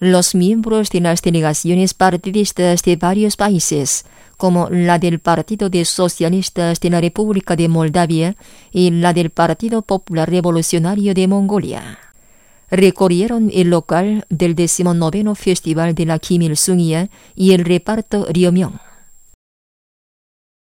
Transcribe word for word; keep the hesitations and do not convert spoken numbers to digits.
Los miembros de las delegaciones partidistas de varios países, como la del Partido de Socialistas de la República de Moldavia y la del Partido Popular Revolucionario de Mongolia, recorrieron el local del decimonoveno Festival de la Kim Il-sungía y el reparto Ryomyeong.